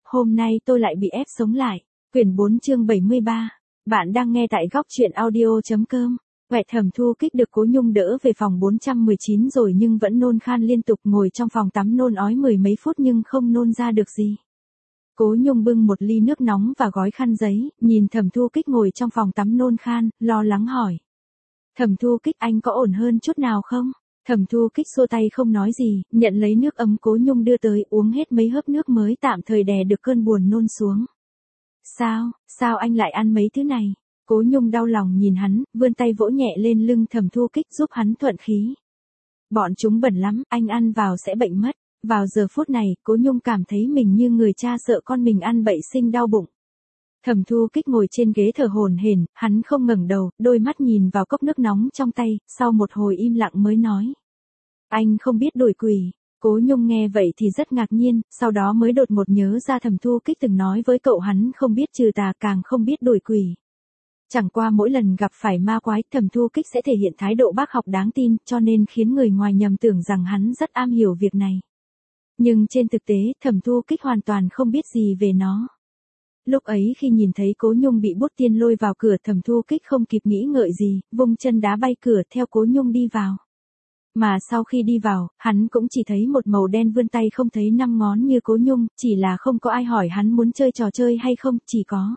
hôm nay tôi lại bị ép sống lại. Quyển 4 chương 73. Bạn đang nghe tại góc truyện audio.com. Quẹt Thẩm Thu Kích được Cố Nhung đỡ về phòng 419 rồi nhưng vẫn nôn khan liên tục, ngồi trong phòng tắm nôn ói mười mấy phút nhưng không nôn ra được gì. Cố Nhung bưng một ly nước nóng và gói khăn giấy, nhìn Thẩm Thu Kích ngồi trong phòng tắm nôn khan, lo lắng hỏi. Thẩm Thu Kích, anh có ổn hơn chút nào không? Thẩm Thu Kích xua tay không nói gì, nhận lấy nước ấm Cố Nhung đưa tới, uống hết mấy hớp nước mới tạm thời đè được cơn buồn nôn xuống. Sao anh lại ăn mấy thứ này? Cố Nhung đau lòng nhìn hắn, vươn tay vỗ nhẹ lên lưng Thẩm Thu Kích giúp hắn thuận khí. Bọn chúng bẩn lắm, anh ăn vào sẽ bệnh mất. Vào giờ phút này, Cố Nhung cảm thấy mình như người cha sợ con mình ăn bậy sinh đau bụng. Thẩm Thu Kích ngồi trên ghế thở hổn hển, hắn không ngẩng đầu, đôi mắt nhìn vào cốc nước nóng trong tay, sau một hồi im lặng mới nói. Anh không biết đuổi quỷ. Cố Nhung nghe vậy thì rất ngạc nhiên, sau đó mới đột ngột nhớ ra Thẩm Thu Kích từng nói với cậu hắn không biết trừ tà, càng không biết đuổi quỷ. Chẳng qua mỗi lần gặp phải ma quái, Thẩm Thu Kích sẽ thể hiện thái độ bác học đáng tin, cho nên khiến người ngoài nhầm tưởng rằng hắn rất am hiểu việc này. Nhưng trên thực tế, Thẩm Thu Kích hoàn toàn không biết gì về nó. Lúc ấy khi nhìn thấy Cố Nhung bị Bút Tiên lôi vào cửa, Thẩm Thu Kích không kịp nghĩ ngợi gì, vung chân đá bay cửa theo Cố Nhung đi vào. Mà sau khi đi vào, hắn cũng chỉ thấy một màu đen vươn tay không thấy năm ngón như Cố Nhung, chỉ là không có ai hỏi hắn muốn chơi trò chơi hay không, chỉ có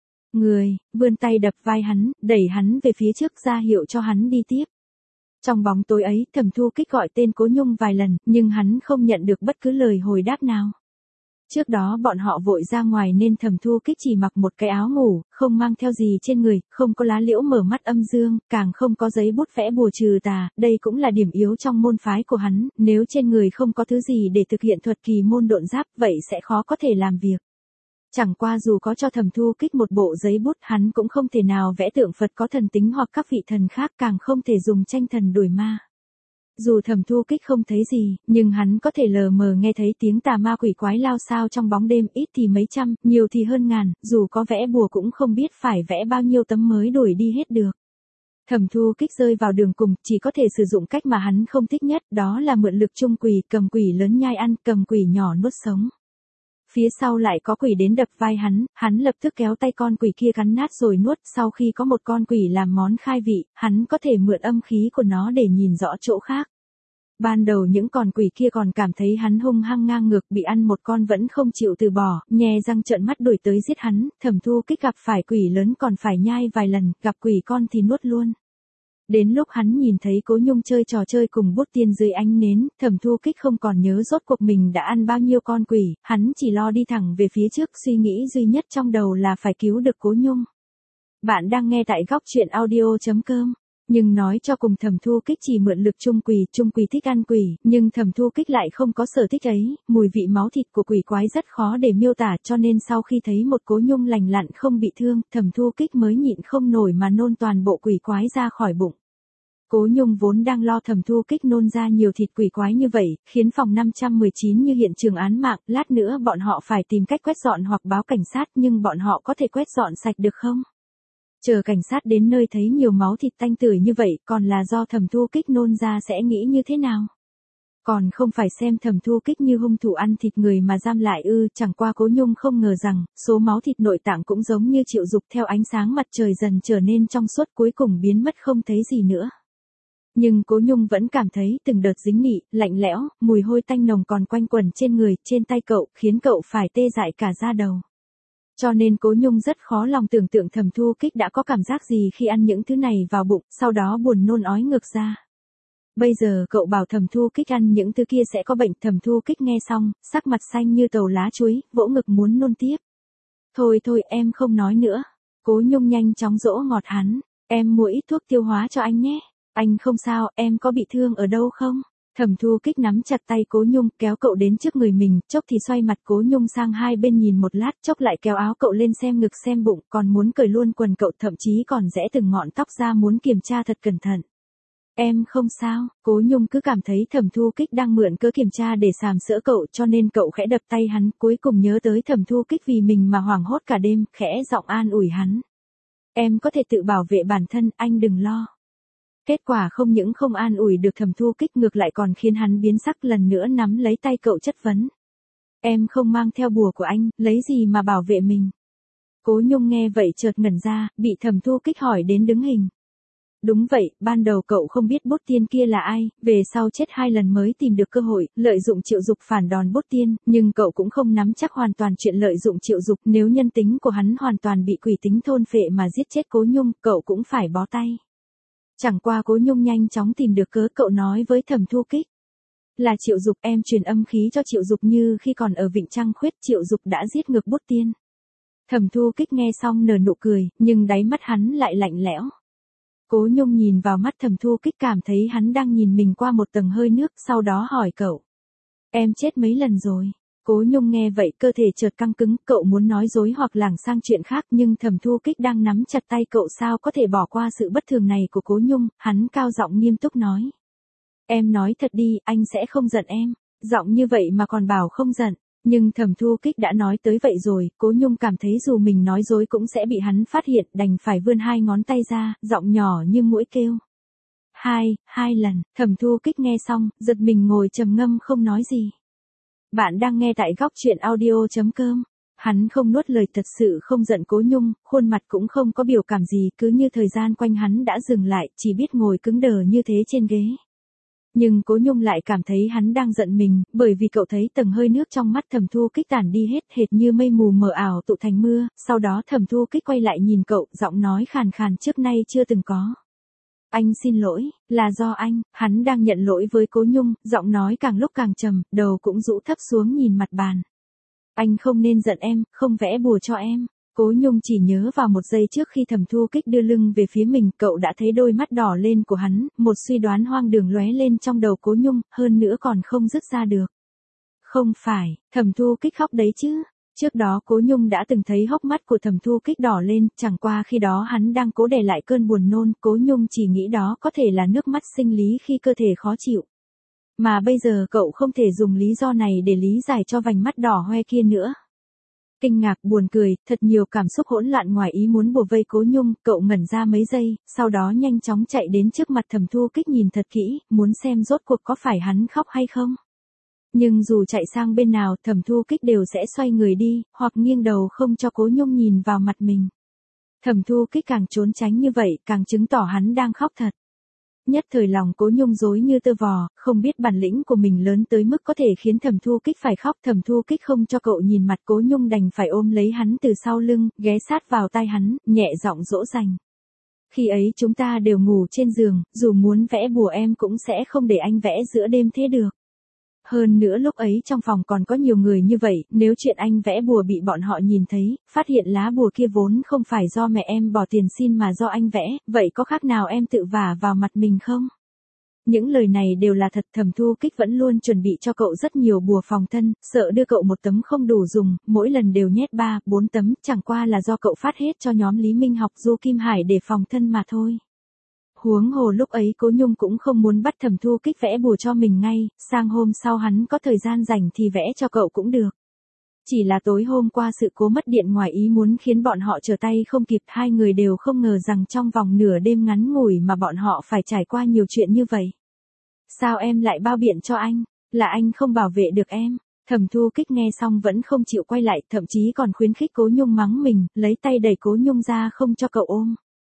người vươn tay đập vai hắn, đẩy hắn về phía trước ra hiệu cho hắn đi tiếp. Trong bóng tối ấy, Thẩm Thu Kích gọi tên Cố Nhung vài lần, nhưng hắn không nhận được bất cứ lời hồi đáp nào. Trước đó bọn họ vội ra ngoài nên Thẩm Thu Kích chỉ mặc một cái áo ngủ, không mang theo gì trên người, không có lá liễu mở mắt âm dương, càng không có giấy bút vẽ bùa trừ tà, đây cũng là điểm yếu trong môn phái của hắn, nếu trên người không có thứ gì để thực hiện thuật kỳ môn độn giáp, vậy sẽ khó có thể làm việc. Chẳng qua dù có cho Thẩm Thu Kích một bộ giấy bút, hắn cũng không thể nào vẽ tượng Phật có thần tính hoặc các vị thần khác, càng không thể dùng tranh thần đuổi ma. Dù Thẩm Thu Kích không thấy gì, nhưng hắn có thể lờ mờ nghe thấy tiếng tà ma quỷ quái lao xao trong bóng đêm, ít thì mấy trăm, nhiều thì hơn ngàn, dù có vẽ bùa cũng không biết phải vẽ bao nhiêu tấm mới đuổi đi hết được. Thẩm Thu Kích rơi vào đường cùng, chỉ có thể sử dụng cách mà hắn không thích nhất, đó là mượn lực chung quỷ, cầm quỷ lớn nhai ăn, cầm quỷ nhỏ nuốt sống. Phía sau lại có quỷ đến đập vai hắn lập tức kéo tay con quỷ kia cắn nát rồi nuốt, sau khi có một con quỷ làm món khai vị, hắn có thể mượn âm khí của nó để nhìn rõ chỗ khác. Ban đầu những con quỷ kia còn cảm thấy hắn hung hăng ngang ngược, bị ăn một con vẫn không chịu từ bỏ, nhe răng trợn mắt đuổi tới giết hắn. Thẩm Thu Kích gặp phải quỷ lớn còn phải nhai vài lần, gặp quỷ con thì nuốt luôn. Đến lúc hắn nhìn thấy Cố Nhung chơi trò chơi cùng Bút Tiên dưới ánh nến, Thẩm Thu Kích không còn nhớ rốt cuộc mình đã ăn bao nhiêu con quỷ, hắn chỉ lo đi thẳng về phía trước, suy nghĩ duy nhất trong đầu là phải cứu được Cố Nhung. Bạn đang nghe tại góc truyện audio.com. Nhưng nói cho cùng Thẩm Thu Kích chỉ mượn lực chung quỷ thích ăn quỷ, nhưng Thẩm Thu Kích lại không có sở thích ấy, mùi vị máu thịt của quỷ quái rất khó để miêu tả, cho nên sau khi thấy một Cố Nhung lành lặn không bị thương, Thẩm Thu Kích mới nhịn không nổi mà nôn toàn bộ quỷ quái ra khỏi bụng. Cố Nhung vốn đang lo Thẩm Thu Kích nôn ra nhiều thịt quỷ quái như vậy, khiến phòng 519 như hiện trường án mạng, lát nữa bọn họ phải tìm cách quét dọn hoặc báo cảnh sát, nhưng bọn họ có thể quét dọn sạch được không? Chờ cảnh sát đến nơi thấy nhiều máu thịt tanh tưởi như vậy, còn là do Thẩm Thu Kích nôn ra sẽ nghĩ như thế nào? Còn không phải xem Thẩm Thu Kích như hung thủ ăn thịt người mà giam lại ư? Chẳng qua Cố Nhung không ngờ rằng, số máu thịt nội tạng cũng giống như chịu dục theo ánh sáng mặt trời dần trở nên trong suốt, cuối cùng biến mất không thấy gì nữa. Nhưng Cố Nhung vẫn cảm thấy từng đợt dính nị, lạnh lẽo, mùi hôi tanh nồng còn quanh quẩn trên người, trên tay cậu, khiến cậu phải tê dại cả da đầu. Cho nên Cố Nhung rất khó lòng tưởng tượng Thẩm Thu Kích đã có cảm giác gì khi ăn những thứ này vào bụng, sau đó buồn nôn ói ngược ra. Bây giờ cậu bảo Thẩm Thu Kích ăn những thứ kia sẽ có bệnh. Thẩm Thu Kích nghe xong, sắc mặt xanh như tàu lá chuối, vỗ ngực muốn nôn tiếp. Thôi em không nói nữa. Cố Nhung nhanh chóng dỗ ngọt hắn. Em mua ít thuốc tiêu hóa cho anh nhé. Anh không sao, em có bị thương ở đâu không? Thẩm Thu Kích nắm chặt tay Cố Nhung, kéo cậu đến trước người mình, chốc thì xoay mặt Cố Nhung sang hai bên nhìn một lát, chốc lại kéo áo cậu lên xem ngực xem bụng, còn muốn cởi luôn quần cậu, thậm chí còn rẽ từng ngọn tóc ra muốn kiểm tra thật cẩn thận. Em không sao. Cố Nhung cứ cảm thấy Thẩm Thu Kích đang mượn cớ kiểm tra để sàm sỡ cậu, cho nên cậu khẽ đập tay hắn, cuối cùng nhớ tới Thẩm Thu Kích vì mình mà hoảng hốt cả đêm, khẽ giọng an ủi hắn. Em có thể tự bảo vệ bản thân, anh đừng lo. Kết quả không những không an ủi được Thẩm Thu Kích, ngược lại còn khiến hắn biến sắc, lần nữa nắm lấy tay cậu chất vấn. Em không mang theo bùa của anh, lấy gì mà bảo vệ mình? Cố Nhung nghe vậy chợt ngẩn ra, bị Thẩm Thu Kích hỏi đến đứng hình. Đúng vậy, ban đầu cậu không biết Bút Tiên kia là ai, về sau chết 2 lần mới tìm được cơ hội, lợi dụng Triệu Dục phản đòn Bút Tiên, nhưng cậu cũng không nắm chắc hoàn toàn chuyện lợi dụng Triệu Dục, nếu nhân tính của hắn hoàn toàn bị quỷ tính thôn phệ mà giết chết Cố Nhung, cậu cũng phải bó tay. Chẳng qua Cố Nhung nhanh chóng tìm được cớ, cậu nói với Thẩm Thu Kích. Là Triệu Dục, em truyền âm khí cho Triệu Dục như khi còn ở Vịnh Trăng Khuyết, Triệu Dục đã giết ngược Bút Tiên. Thẩm Thu Kích nghe xong nở nụ cười, nhưng đáy mắt hắn lại lạnh lẽo. Cố Nhung nhìn vào mắt Thẩm Thu Kích cảm thấy hắn đang nhìn mình qua một tầng hơi nước, sau đó hỏi cậu. Em chết mấy lần rồi? Cố Nhung nghe vậy cơ thể chợt căng cứng, cậu muốn nói dối hoặc lảng sang chuyện khác nhưng Thẩm Thu Kích đang nắm chặt tay cậu, sao có thể bỏ qua sự bất thường này của Cố Nhung, hắn cao giọng nghiêm túc nói. Em nói thật đi, anh sẽ không giận em. Giọng như vậy mà còn bảo không giận. Nhưng Thẩm Thu Kích đã nói tới vậy rồi, Cố Nhung cảm thấy dù mình nói dối cũng sẽ bị hắn phát hiện, đành phải vươn 2 ngón tay ra, giọng nhỏ như muỗi kêu. 2 lần, Thẩm Thu Kích nghe xong, giật mình ngồi trầm ngâm không nói gì. Bạn đang nghe tại góc truyện audio.com. Hắn không nuốt lời, thật sự không giận Cố Nhung, khuôn mặt cũng không có biểu cảm gì, cứ như thời gian quanh hắn đã dừng lại, chỉ biết ngồi cứng đờ như thế trên ghế. Nhưng Cố Nhung lại cảm thấy hắn đang giận mình, bởi vì cậu thấy tầng hơi nước trong mắt Thẩm Thu Kích tản đi hết, hệt như mây mù mờ ảo tụ thành mưa, sau đó Thẩm Thu Kích quay lại nhìn cậu, giọng nói khàn khàn trước nay chưa từng có. Anh xin lỗi, là do anh, hắn đang nhận lỗi với Cố Nhung, giọng nói càng lúc càng trầm, đầu cũng rũ thấp xuống nhìn mặt bàn. Anh không nên giận em, không vẽ bùa cho em. Cố Nhung chỉ nhớ vào một giây trước khi Thẩm Thu Kích đưa lưng về phía mình, cậu đã thấy đôi mắt đỏ lên của hắn, một suy đoán hoang đường lóe lên trong đầu Cố Nhung, hơn nữa còn không dứt ra được. Không phải, Thẩm Thu Kích khóc đấy chứ. Trước đó Cố Nhung đã từng thấy hốc mắt của Thẩm Thu Kích đỏ lên, chẳng qua khi đó hắn đang cố đè lại cơn buồn nôn, Cố Nhung chỉ nghĩ đó có thể là nước mắt sinh lý khi cơ thể khó chịu. Mà bây giờ cậu không thể dùng lý do này để lý giải cho vành mắt đỏ hoe kia nữa. Kinh ngạc, buồn cười, thật nhiều cảm xúc hỗn loạn ngoài ý muốn bủa vây Cố Nhung, cậu ngẩn ra mấy giây, sau đó nhanh chóng chạy đến trước mặt Thẩm Thu Kích nhìn thật kỹ, muốn xem rốt cuộc có phải hắn khóc hay không. Nhưng dù chạy sang bên nào, Thẩm Thu Kích đều sẽ xoay người đi, hoặc nghiêng đầu không cho Cố Nhung nhìn vào mặt mình. Thẩm Thu Kích càng trốn tránh như vậy, càng chứng tỏ hắn đang khóc thật. Nhất thời lòng Cố Nhung rối như tơ vò, không biết bản lĩnh của mình lớn tới mức có thể khiến Thẩm Thu Kích phải khóc. Thẩm Thu Kích không cho cậu nhìn mặt, Cố Nhung đành phải ôm lấy hắn từ sau lưng, ghé sát vào tai hắn, nhẹ giọng dỗ dành. Khi ấy chúng ta đều ngủ trên giường, dù muốn vẽ bùa em cũng sẽ không để anh vẽ giữa đêm thế được. Hơn nữa lúc ấy trong phòng còn có nhiều người như vậy, nếu chuyện anh vẽ bùa bị bọn họ nhìn thấy, phát hiện lá bùa kia vốn không phải do mẹ em bỏ tiền xin mà do anh vẽ, vậy có khác nào em tự vả vào mặt mình không? Những lời này đều là thật. Thẩm Thu Kích vẫn luôn chuẩn bị cho cậu rất nhiều bùa phòng thân, sợ đưa cậu một tấm không đủ dùng, mỗi lần đều nhét 3-4 tấm, chẳng qua là do cậu phát hết cho nhóm Lý Minh Học Du Kim Hải để phòng thân mà thôi. Huống hồ lúc ấy Cố Nhung cũng không muốn bắt Thẩm Thu Kích vẽ bùa cho mình ngay, sang hôm sau hắn có thời gian rảnh thì vẽ cho cậu cũng được. Chỉ là tối hôm qua sự cố mất điện ngoài ý muốn khiến bọn họ trở tay không kịp, 2 người đều không ngờ rằng trong vòng nửa đêm ngắn ngủi mà bọn họ phải trải qua nhiều chuyện như vậy. Sao em lại bao biện cho anh? Là anh không bảo vệ được em. Thẩm Thu Kích nghe xong vẫn không chịu quay lại, thậm chí còn khuyến khích Cố Nhung mắng mình, lấy tay đẩy Cố Nhung ra không cho cậu ôm.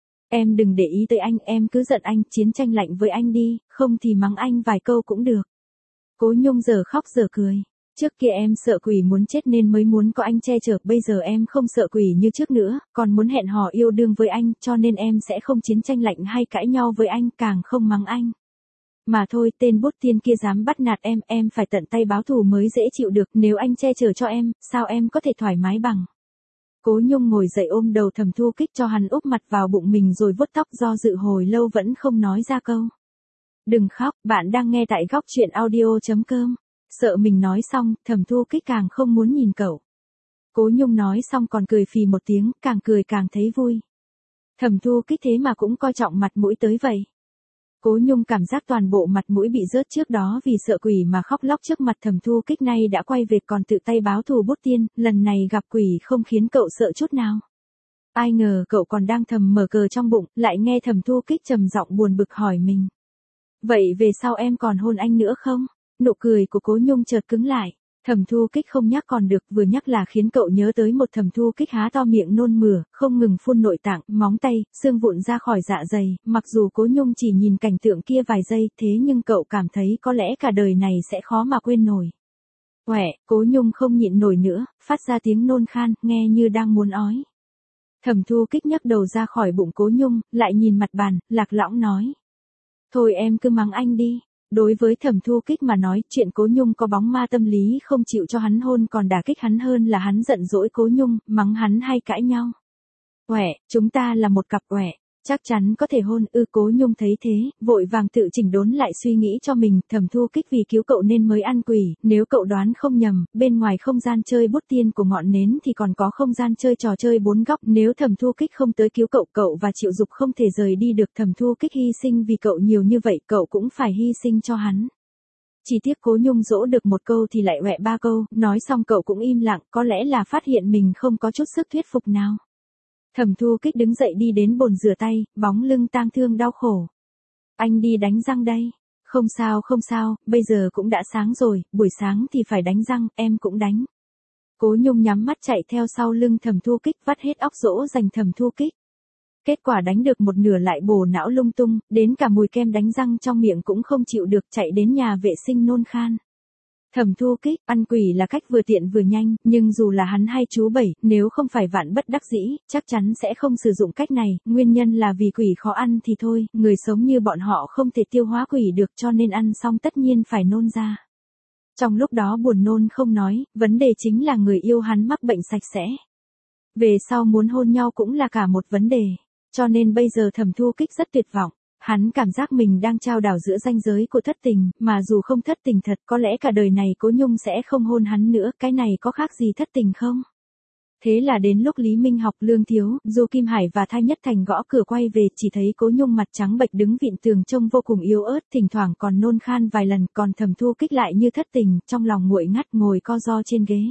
Em đừng để ý tới anh, em cứ giận anh, chiến tranh lạnh với anh đi, không thì mắng anh vài câu cũng được. Cố Nhung giờ khóc giờ cười. Trước kia em sợ quỷ muốn chết nên mới muốn có anh che chở, bây giờ em không sợ quỷ như trước nữa, còn muốn hẹn hò yêu đương với anh, cho nên em sẽ không chiến tranh lạnh hay cãi nhau với anh, càng không mắng anh. Mà thôi, tên Bút Tiên kia dám bắt nạt em phải tận tay báo thù mới dễ chịu được, nếu anh che chở cho em, sao em có thể thoải mái bằng. Cố Nhung ngồi dậy ôm đầu Thẩm Thu Kích cho hắn úp mặt vào bụng mình rồi vuốt tóc, do dự hồi lâu vẫn không nói ra câu. Đừng khóc, bạn đang nghe tại góc truyện audio.com. Sợ mình nói xong, Thẩm Thu Kích càng không muốn nhìn cậu. Cố Nhung nói xong còn cười phì một tiếng, càng cười càng thấy vui. Thẩm Thu Kích thế mà cũng coi trọng mặt mũi tới vậy. Cố Nhung cảm giác toàn bộ mặt mũi bị rớt, trước đó vì sợ quỷ mà khóc lóc trước mặt Thẩm Thu Kích, nay đã quay về còn tự tay báo thù Bút Tiên, lần này gặp quỷ không khiến cậu sợ chút nào. Ai ngờ cậu còn đang thầm mở cờ trong bụng, lại nghe Thẩm Thu Kích trầm giọng buồn bực hỏi mình. Vậy về sau em còn hôn anh nữa không? Nụ cười của Cố Nhung chợt cứng lại. Thẩm Thu Kích không nhắc còn được, vừa nhắc là khiến cậu nhớ tới một Thẩm Thu Kích há to miệng nôn mửa, không ngừng phun nội tạng, móng tay, xương vụn ra khỏi dạ dày, mặc dù Cố Nhung chỉ nhìn cảnh tượng kia vài giây, thế nhưng cậu cảm thấy có lẽ cả đời này sẽ khó mà quên nổi. Quẹ, Cố Nhung không nhịn nổi nữa, phát ra tiếng nôn khan, nghe như đang muốn ói. Thẩm Thu Kích nhấc đầu ra khỏi bụng Cố Nhung, lại nhìn mặt bàn, lạc lõng nói. Thôi em cứ mắng anh đi. Đối với Thẩm Thu Kích mà nói, chuyện Cố Nhung có bóng ma tâm lý không chịu cho hắn hôn còn đả kích hắn hơn là hắn giận dỗi Cố Nhung, mắng hắn hay cãi nhau. Quẹ, chúng ta là một cặp quẹ, chắc chắn có thể hôn. Cố Nhung thấy thế, vội vàng tự chỉnh đốn lại suy nghĩ cho mình. Thẩm Thu Kích vì cứu cậu nên mới ăn quỷ, nếu cậu đoán không nhầm, bên ngoài không gian chơi bút tiên của ngọn nến thì còn có không gian chơi trò chơi 4 góc. Nếu Thẩm Thu Kích không tới cứu cậu, cậu và Triệu Dục không thể rời đi được. Thẩm Thu Kích hy sinh vì cậu nhiều như vậy, cậu cũng phải hy sinh cho hắn. Chỉ tiếc Cố Nhung dỗ được một câu thì lại quẹ 3 câu, nói xong cậu cũng im lặng, có lẽ là phát hiện mình không có chút sức thuyết phục nào. Thẩm Thu Kích đứng dậy đi đến bồn rửa tay, bóng lưng tang thương đau khổ. Anh đi đánh răng đây. Không sao, bây giờ cũng đã sáng rồi, buổi sáng thì phải đánh răng, em cũng đánh. Cố Nhung nhắm mắt chạy theo sau lưng Thẩm Thu Kích, vắt hết óc dỗ dành Thẩm Thu Kích. Kết quả đánh được một nửa lại bổ não lung tung, đến cả mùi kem đánh răng trong miệng cũng không chịu được, chạy đến nhà vệ sinh nôn khan. Thẩm Thu Kích, ăn quỷ là cách vừa tiện vừa nhanh, nhưng dù là hắn hay chú Bảy, nếu không phải vạn bất đắc dĩ, chắc chắn sẽ không sử dụng cách này, nguyên nhân là vì quỷ khó ăn thì thôi, người sống như bọn họ không thể tiêu hóa quỷ được cho nên ăn xong tất nhiên phải nôn ra. Trong lúc đó buồn nôn không nói, vấn đề chính là người yêu hắn mắc bệnh sạch sẽ. Về sau muốn hôn nhau cũng là cả một vấn đề, cho nên bây giờ Thẩm Thu Kích rất tuyệt vọng. Hắn cảm giác mình đang trao đảo giữa ranh giới của thất tình, mà dù không thất tình thật, có lẽ cả đời này Cố Nhung sẽ không hôn hắn nữa, cái này có khác gì thất tình không? Thế là đến lúc Lý Minh Học, Lương Thiếu, Du Kim Hải và Thai Nhất Thành gõ cửa quay về, chỉ thấy Cố Nhung mặt trắng bệch đứng vịn tường trông vô cùng yếu ớt, thỉnh thoảng còn nôn khan vài lần, còn Thẩm Thu Kích lại như thất tình, trong lòng nguội ngắt ngồi co ro trên ghế.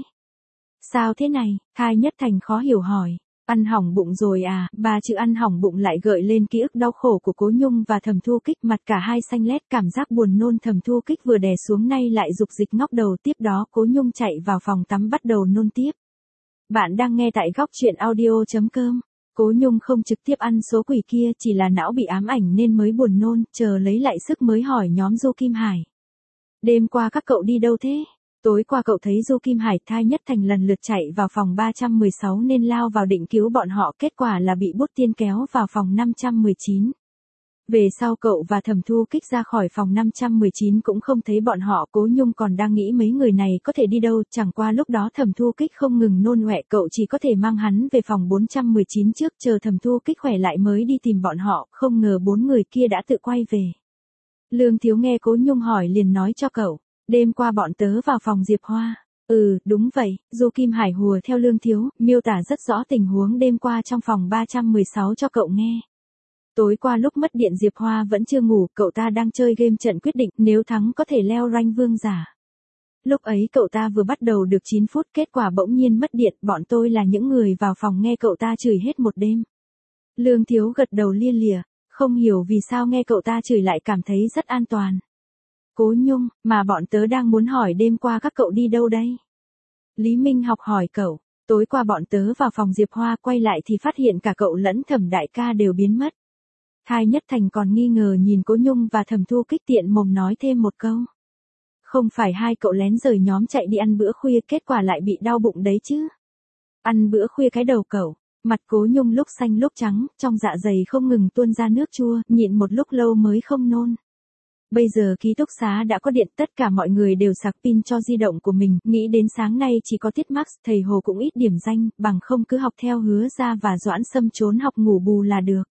Sao thế này? Thai Nhất Thành khó hiểu hỏi. Ăn hỏng bụng rồi à? Ba chữ ăn hỏng bụng lại gợi lên ký ức đau khổ của Cố Nhung và Thẩm Thu Kích, mặt cả hai xanh lét, cảm giác buồn nôn Thẩm Thu Kích vừa đè xuống nay lại dục dịch ngóc đầu, tiếp đó Cố Nhung chạy vào phòng tắm bắt đầu nôn tiếp. Bạn đang nghe tại góc truyện audio.com. Cố Nhung không trực tiếp ăn số quỷ kia, chỉ là não bị ám ảnh nên mới buồn nôn, chờ lấy lại sức mới hỏi nhóm Du Kim Hải. Đêm qua các cậu đi đâu thế? Tối qua cậu thấy Du Kim Hải, Thai Nhất Thành lần lượt chạy vào phòng 316 nên lao vào định cứu bọn họ, kết quả là bị bút tiên kéo vào phòng 519. Về sau cậu và Thẩm Thu Kích ra khỏi phòng 519 cũng không thấy bọn họ. Cố Nhung còn đang nghĩ mấy người này có thể đi đâu, chẳng qua lúc đó Thẩm Thu Kích không ngừng nôn ọe, cậu chỉ có thể mang hắn về phòng 419 trước, chờ Thẩm Thu Kích khỏe lại mới đi tìm bọn họ, không ngờ 4 người kia đã tự quay về. Lương Thiếu nghe Cố Nhung hỏi liền nói cho cậu. Đêm qua bọn tớ vào phòng Diệp Hoa. Đúng vậy, Du Kim Hải hùa theo Lương Thiếu, miêu tả rất rõ tình huống đêm qua trong phòng 316 cho cậu nghe. Tối qua lúc mất điện Diệp Hoa vẫn chưa ngủ, cậu ta đang chơi game trận quyết định, nếu thắng có thể leo rank vương giả. Lúc ấy cậu ta vừa bắt đầu được 9 phút, kết quả bỗng nhiên mất điện, bọn tôi là những người vào phòng nghe cậu ta chửi hết một đêm. Lương Thiếu gật đầu lia lịa, không hiểu vì sao nghe cậu ta chửi lại cảm thấy rất an toàn. Cố Nhung, mà bọn tớ đang muốn hỏi đêm qua các cậu đi đâu đây? Lý Minh Học hỏi cậu, tối qua bọn tớ vào phòng Diệp Hoa, quay lại thì phát hiện cả cậu lẫn Thẩm đại ca đều biến mất. Thai Nhất Thành còn nghi ngờ nhìn Cố Nhung và Thẩm Thu Kích, tiện mồm nói thêm một câu. Không phải hai cậu lén rời nhóm chạy đi ăn bữa khuya, kết quả lại bị đau bụng đấy chứ? Ăn bữa khuya cái đầu cậu. Mặt Cố Nhung lúc xanh lúc trắng, trong dạ dày không ngừng tuôn ra nước chua, nhịn một lúc lâu mới không nôn. Bây giờ ký túc xá đã có điện, tất cả mọi người đều sạc pin cho di động của mình, nghĩ đến sáng nay chỉ có tiết Max, thầy Hồ cũng ít điểm danh, bằng không cứ học theo Hứa Ra và Doãn Sâm trốn học ngủ bù là được.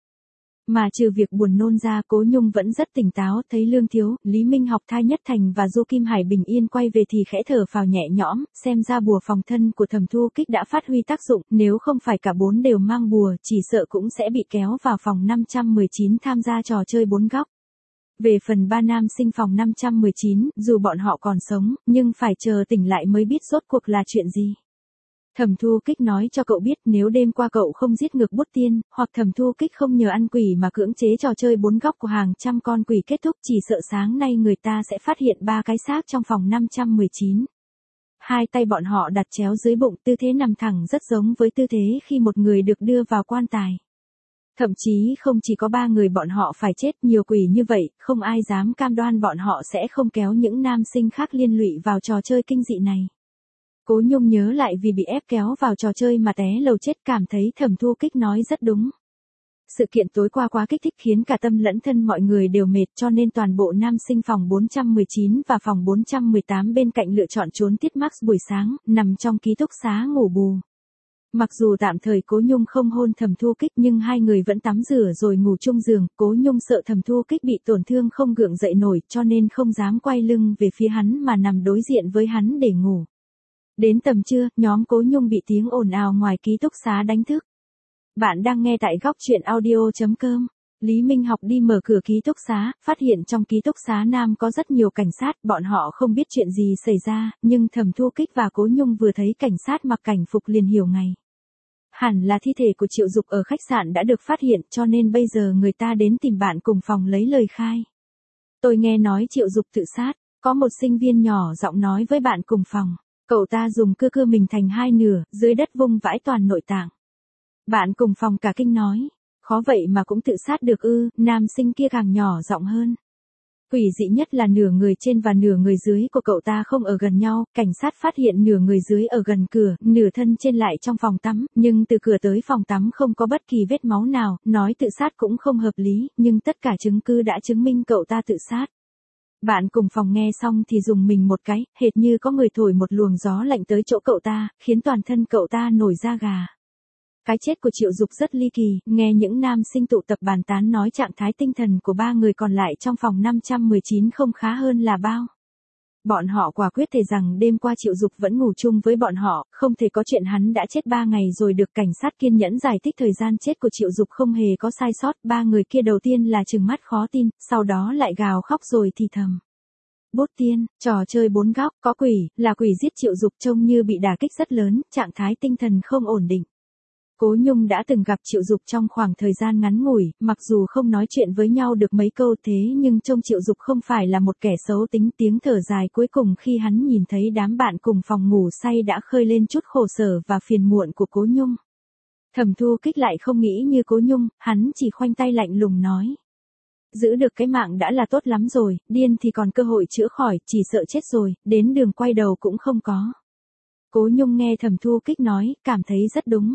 Mà trừ việc buồn nôn ra, Cố Nhung vẫn rất tỉnh táo, thấy Lương Thiếu, Lý Minh Học, Thai Nhất Thành và Du Kim Hải bình yên quay về thì khẽ thở phào nhẹ nhõm, xem ra bùa phòng thân của Thẩm Thu Kích đã phát huy tác dụng, nếu không phải cả 4 đều mang bùa, chỉ sợ cũng sẽ bị kéo vào phòng 519 tham gia trò chơi 4 góc. Về phần 3 nam sinh phòng 519, dù bọn họ còn sống, nhưng phải chờ tỉnh lại mới biết rốt cuộc là chuyện gì. Thẩm Thu Kích nói cho cậu biết, nếu đêm qua cậu không giết ngược bút tiên, hoặc Thẩm Thu Kích không nhờ ăn quỷ mà cưỡng chế trò chơi 4 góc của hàng trăm con quỷ kết thúc, chỉ sợ sáng nay người ta sẽ phát hiện 3 cái xác trong phòng 519. Hai tay bọn họ đặt chéo dưới bụng, tư thế nằm thẳng rất giống với tư thế khi một người được đưa vào quan tài. Thậm chí không chỉ có 3 người bọn họ phải chết, nhiều quỷ như vậy, không ai dám cam đoan bọn họ sẽ không kéo những nam sinh khác liên lụy vào trò chơi kinh dị này. Cố Nhung nhớ lại vì bị ép kéo vào trò chơi mà té lầu chết, cảm thấy Thẩm Thu Kích nói rất đúng. Sự kiện tối qua quá kích thích khiến cả tâm lẫn thân mọi người đều mệt, cho nên toàn bộ nam sinh phòng 419 và phòng 418 bên cạnh lựa chọn trốn tiết max buổi sáng, nằm trong ký túc xá ngủ bù. Mặc dù tạm thời Cố Nhung không hôn Thẩm Thu Kích nhưng hai người vẫn tắm rửa rồi ngủ chung giường. Cố Nhung sợ Thẩm Thu Kích bị tổn thương không gượng dậy nổi cho nên không dám quay lưng về phía hắn mà nằm đối diện với hắn để ngủ. Đến tầm trưa, nhóm Cố Nhung bị tiếng ồn ào ngoài ký túc xá đánh thức. Bạn đang nghe tại góc truyện audio.com. Lý Minh Học đi mở cửa ký túc xá, phát hiện trong ký túc xá nam có rất nhiều cảnh sát, bọn họ không biết chuyện gì xảy ra, nhưng Thẩm Thu Kích và Cố Nhung vừa thấy cảnh sát mặc cảnh phục liền hiểu ngay. Hẳn là thi thể của Triệu Dục ở khách sạn đã được phát hiện, cho nên bây giờ người ta đến tìm bạn cùng phòng lấy lời khai. Tôi nghe nói Triệu Dục tự sát, có một sinh viên nhỏ giọng nói với bạn cùng phòng. Cậu ta dùng cưa mình thành hai nửa, dưới đất vung vãi toàn nội tạng. Bạn cùng phòng cả kinh nói, khó vậy mà cũng tự sát được ư? Nam sinh kia càng nhỏ giọng hơn. Quỷ dị nhất là nửa người trên và nửa người dưới của cậu ta không ở gần nhau, cảnh sát phát hiện nửa người dưới ở gần cửa, nửa thân trên lại trong phòng tắm, nhưng từ cửa tới phòng tắm không có bất kỳ vết máu nào, nói tự sát cũng không hợp lý, nhưng tất cả chứng cứ đã chứng minh cậu ta tự sát. Bạn cùng phòng nghe xong thì dùng mình một cái, hệt như có người thổi một luồng gió lạnh tới chỗ cậu ta, khiến toàn thân cậu ta nổi da gà. Cái chết của Triệu Dục rất ly kỳ, nghe những nam sinh tụ tập bàn tán nói trạng thái tinh thần của 3 người còn lại trong phòng 519 không khá hơn là bao. Bọn họ quả quyết thề rằng đêm qua Triệu Dục vẫn ngủ chung với bọn họ, không thể có chuyện hắn đã chết 3 ngày rồi được cảnh sát kiên nhẫn giải thích thời gian chết của Triệu Dục không hề có sai sót. 3 người kia đầu tiên là trừng mắt khó tin, sau đó lại gào khóc rồi thì thầm. Bút tiên, trò chơi 4 góc, có quỷ, là quỷ giết Triệu Dục trông như bị đả kích rất lớn, trạng thái tinh thần không ổn định. Cố Nhung đã từng gặp Triệu Dục trong khoảng thời gian ngắn ngủi, mặc dù không nói chuyện với nhau được mấy câu thế nhưng trông Triệu Dục không phải là một kẻ xấu tính. Tiếng thở dài cuối cùng khi hắn nhìn thấy đám bạn cùng phòng ngủ say đã khơi lên chút khổ sở và phiền muộn của Cố Nhung. Thẩm Thu Kích lại không nghĩ như Cố Nhung, hắn chỉ khoanh tay lạnh lùng nói. Giữ được cái mạng đã là tốt lắm rồi, điên thì còn cơ hội chữa khỏi, chỉ sợ chết rồi, đến đường quay đầu cũng không có. Cố Nhung nghe Thẩm Thu Kích nói, cảm thấy rất đúng.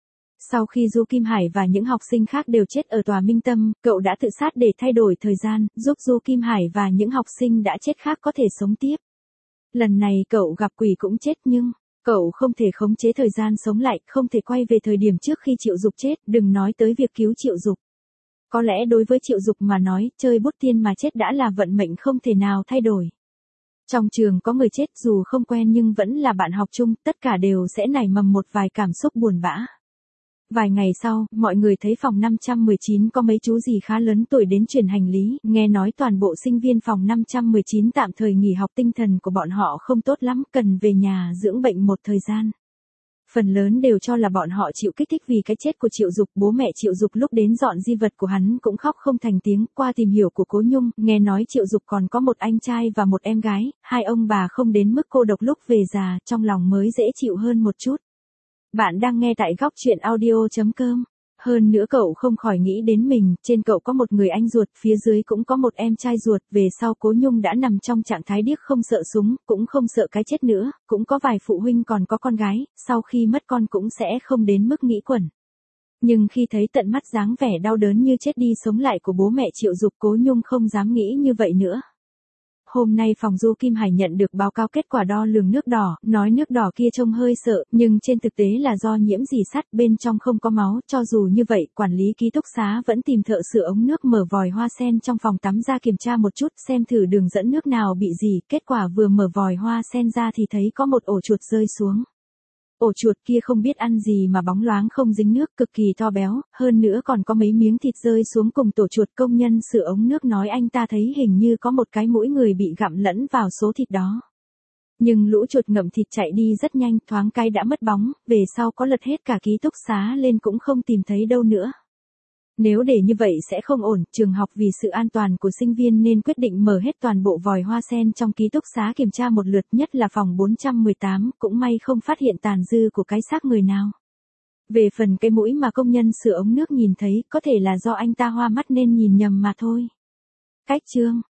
Sau khi Du Kim Hải và những học sinh khác đều chết ở tòa Minh Tâm, cậu đã tự sát để thay đổi thời gian, giúp Du Kim Hải và những học sinh đã chết khác có thể sống tiếp. Lần này cậu gặp quỷ cũng chết nhưng, cậu không thể khống chế thời gian sống lại, không thể quay về thời điểm trước khi Triệu Dục chết, đừng nói tới việc cứu Triệu Dục. Có lẽ đối với Triệu Dục mà nói, chơi bút tiên mà chết đã là vận mệnh không thể nào thay đổi. Trong trường có người chết dù không quen nhưng vẫn là bạn học chung, tất cả đều sẽ nảy mầm một vài cảm xúc buồn bã. Vài ngày sau, mọi người thấy phòng 519 có mấy chú gì khá lớn tuổi đến chuyển hành lý, nghe nói toàn bộ sinh viên phòng 519 tạm thời nghỉ học, tinh thần của bọn họ không tốt lắm, cần về nhà dưỡng bệnh một thời gian. Phần lớn đều cho là bọn họ chịu kích thích vì cái chết của Triệu Dục. Bố mẹ Triệu Dục lúc đến dọn di vật của hắn cũng khóc không thành tiếng. Qua tìm hiểu của Cố Nhung, nghe nói Triệu Dục còn có một anh trai và một em gái, hai ông bà không đến mức cô độc lúc về già, trong lòng mới dễ chịu hơn một chút. Bạn đang nghe tại góc truyện audio.com. Hơn nữa cậu không khỏi nghĩ đến mình, trên cậu có một người anh ruột, phía dưới cũng có một em trai ruột, về sau Cố Nhung đã nằm trong trạng thái điếc không sợ súng, cũng không sợ cái chết nữa, cũng có vài phụ huynh còn có con gái, sau khi mất con cũng sẽ không đến mức nghĩ quẩn. Nhưng khi thấy tận mắt dáng vẻ đau đớn như chết đi sống lại của bố mẹ Triệu Dục, Cố Nhung không dám nghĩ như vậy nữa. Hôm nay phòng Du Kim Hải nhận được báo cáo kết quả đo lường nước đỏ, nói nước đỏ kia trông hơi sợ, nhưng trên thực tế là do nhiễm rỉ sắt, bên trong không có máu. Cho dù như vậy, quản lý ký túc xá vẫn tìm thợ sửa ống nước mở vòi hoa sen trong phòng tắm ra kiểm tra một chút, xem thử đường dẫn nước nào bị gì. Kết quả vừa mở vòi hoa sen ra thì thấy có một ổ chuột rơi xuống. Ổ chuột kia không biết ăn gì mà bóng loáng không dính nước, cực kỳ to béo, hơn nữa còn có mấy miếng thịt rơi xuống cùng tổ chuột. Công nhân sửa ống nước nói anh ta thấy hình như có một cái mũi người bị gặm lẫn vào số thịt đó. Nhưng lũ chuột ngậm thịt chạy đi rất nhanh, thoáng cái đã mất bóng, về sau có lật hết cả ký túc xá lên cũng không tìm thấy đâu nữa. Nếu để như vậy sẽ không ổn, trường học vì sự an toàn của sinh viên nên quyết định mở hết toàn bộ vòi hoa sen trong ký túc xá kiểm tra một lượt, nhất là phòng 418, cũng may không phát hiện tàn dư của cái xác người nào. Về phần cái mũi mà công nhân sửa ống nước nhìn thấy, có thể là do anh ta hoa mắt nên nhìn nhầm mà thôi. Cách chương